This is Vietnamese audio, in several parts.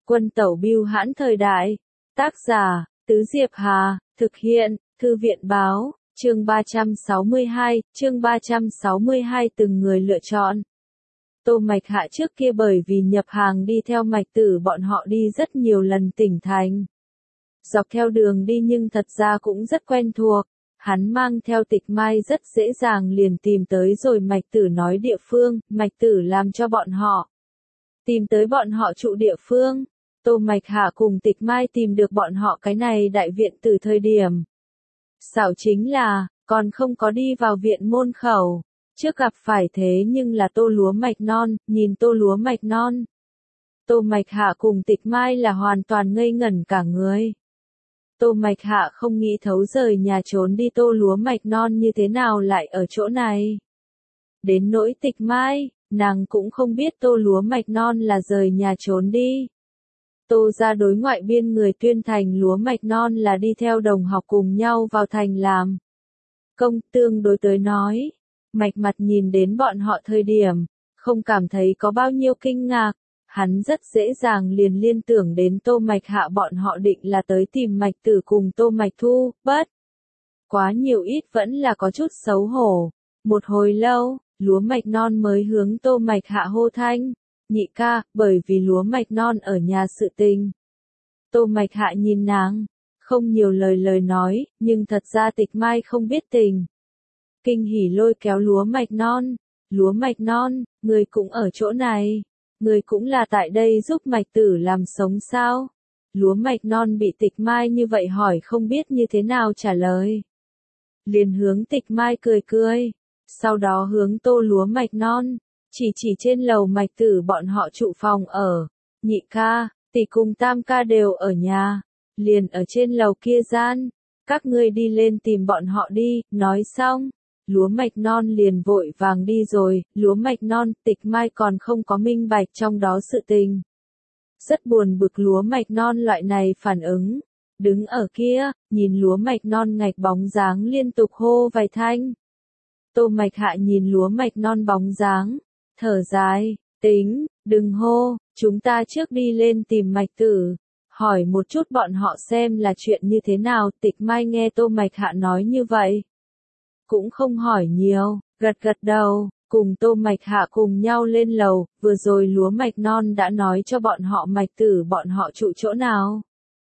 Quân tẩu bưu hãn thời đại. Tác giả, Tứ Diệp Hà, thực hiện, Thư viện báo, chương 362, từng người lựa chọn. Tô Mạch Hạ trước kia bởi vì nhập hàng đi theo Mạch Tử bọn họ đi rất nhiều lần tỉnh thành. Dọc theo đường đi nhưng thật ra cũng rất quen thuộc, hắn mang theo Tịch Mai rất dễ dàng liền tìm tới rồi Mạch Tử nói địa phương, Mạch Tử làm cho bọn họ tìm tới bọn họ trụ địa phương. Tô Mạch Hạ cùng Tịch Mai tìm được bọn họ cái này đại viện từ thời điểm. Xảo chính là, còn không có đi vào viện môn khẩu, trước gặp phải thế nhưng là tô lúa mạch non, nhìn tô lúa mạch non. Tô Mạch Hạ cùng Tịch Mai là hoàn toàn ngây ngẩn cả người. Tô Mạch Hạ không nghĩ thấu rời nhà trốn đi tô lúa mạch non như thế nào lại ở chỗ này. Đến nỗi Tịch Mai, nàng cũng không biết tô lúa mạch non là rời nhà trốn đi. Tô ra đối ngoại biên người tuyên thành lúa mạch non là đi theo đồng học cùng nhau vào thành làm công. Tương đối tới nói, Mạch Mặt nhìn đến bọn họ thời điểm, không cảm thấy có bao nhiêu kinh ngạc, hắn rất dễ dàng liền liên tưởng đến Tô Mạch Hạ bọn họ định là tới tìm Mạch Tử cùng Tô Mạch Thu, bất quá nhiều ít vẫn là có chút xấu hổ. Một hồi lâu, lúa mạch non mới hướng Tô Mạch Hạ hô thanh, nhị ca, bởi vì lúa mạch non ở nhà sự tình. Tô Mạch Hạ nhìn nàng, không nhiều lời nói, nhưng thật ra Tịch Mai không biết tình. Kinh hỉ lôi kéo lúa mạch non, người cũng ở chỗ này, người cũng là tại đây giúp Mạch Tử làm sống sao? Lúa mạch non bị Tịch Mai như vậy hỏi không biết như thế nào trả lời. Liền hướng Tịch Mai cười, sau đó hướng tô lúa mạch non, chỉ trên lầu Mạch Tử bọn họ trụ phòng ở, nhị ca, tỷ cùng tam ca đều ở nhà, liền ở trên lầu kia gian, các ngươi đi lên tìm bọn họ đi. Nói xong, lúa mạch non liền vội vàng đi rồi. Lúa mạch non, Tịch Mai còn không có minh bạch trong đó sự tình. Rất buồn bực lúa mạch non loại này phản ứng, đứng ở kia, nhìn lúa mạch non ngạch bóng dáng liên tục hô vài thanh. Tô Mạch Hạ nhìn lúa mạch non bóng dáng, thở dài, tính, đừng hô, chúng ta trước đi lên tìm Mạch Tử, hỏi một chút bọn họ xem là chuyện như thế nào. Tịch Mai nghe Tô Mạch Hạ nói như vậy, cũng không hỏi nhiều, gật đầu, cùng Tô Mạch Hạ cùng nhau lên lầu. Vừa rồi lúa mạch non đã nói cho bọn họ Mạch Tử bọn họ trụ chỗ nào.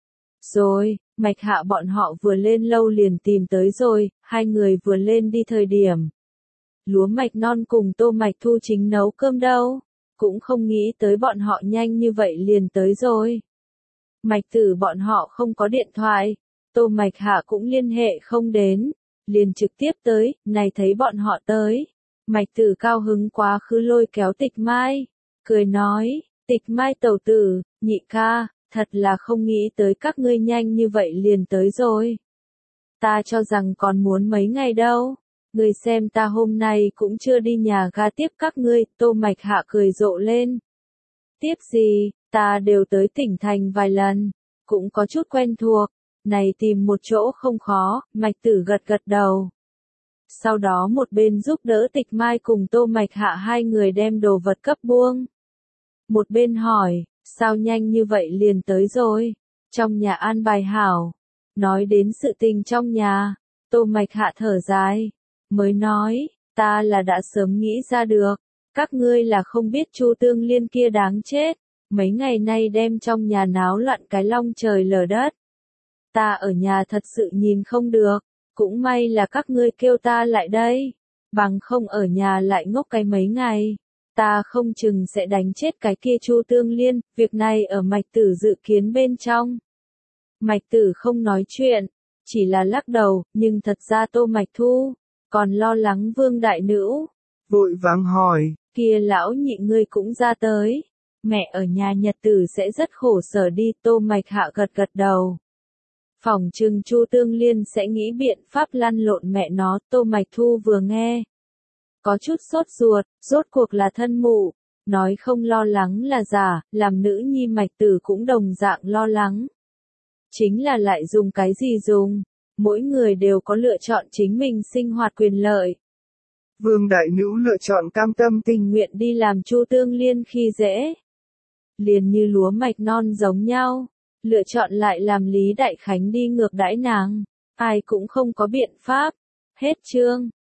Rồi, Mạch Hạ bọn họ vừa lên lâu liền tìm tới rồi, hai người vừa lên đi thời điểm. Lúa mạch non cùng Tô Mạch Thu chính nấu cơm đâu, cũng không nghĩ tới bọn họ nhanh như vậy liền tới rồi. Mạch Tử bọn họ không có điện thoại, Tô Mạch Hạ cũng liên hệ không đến, liền trực tiếp tới. Này thấy bọn họ tới, Mạch Tử cao hứng quá khứ lôi kéo Tịch Mai, cười nói, Tịch Mai tẩu tử, nhị ca, thật là không nghĩ tới các ngươi nhanh như vậy liền tới rồi. Ta cho rằng còn muốn mấy ngày đâu. Người xem ta hôm nay cũng chưa đi nhà ga tiếp các ngươi. Tô Mạch Hạ cười rộ lên. Tiếp gì, ta đều tới tỉnh thành vài lần, cũng có chút quen thuộc, này tìm một chỗ không khó. Mạch Tử gật đầu. Sau đó một bên giúp đỡ Tịch Mai cùng Tô Mạch Hạ hai người đem đồ vật cấp buông. Một bên hỏi, sao nhanh như vậy liền tới rồi, trong nhà an bài hảo. Nói đến sự tình trong nhà, Tô Mạch Hạ thở dài, mới nói, ta là đã sớm nghĩ ra được, các ngươi là không biết Chu Tương Liên kia đáng chết, mấy ngày nay đem trong nhà náo loạn cái long trời lở đất. Ta ở nhà thật sự nhìn không được, cũng may là các ngươi kêu ta lại đây, bằng không ở nhà lại ngốc cái mấy ngày, ta không chừng sẽ đánh chết cái kia Chu Tương Liên. Việc này ở Mạch Tử dự kiến bên trong. Mạch Tử không nói chuyện, chỉ là lắc đầu, nhưng thật ra Tô Mạch Thu còn lo lắng Vương đại nữ, vội vàng hỏi, kia lão nhị ngươi cũng ra tới, mẹ ở nhà nhật tử sẽ rất khổ sở đi. Tô Mạch Hạ gật đầu. Phỏng chừng Chu Tương Liên sẽ nghĩ biện pháp lăn lộn mẹ nó. Tô Mạch Thu vừa nghe, có chút sốt ruột, rốt cuộc là thân mụ, nói không lo lắng là giả, làm nữ nhi Mạch Tử cũng đồng dạng lo lắng. Chính là lại dùng cái gì dùng, mỗi người đều có lựa chọn chính mình sinh hoạt quyền lợi. Vương đại nữ lựa chọn cam tâm tình nguyện đi làm Chu Tương Liên khi dễ. liền như lúa mạch non giống nhau, lựa chọn lại làm Lý Đại Khánh đi ngược đãi nàng, ai cũng không có biện pháp. Hết chương.